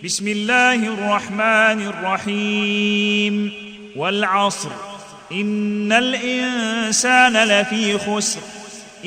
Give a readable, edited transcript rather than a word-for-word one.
بسم الله الرحمن الرحيم والعصر إن الإنسان لفي خسر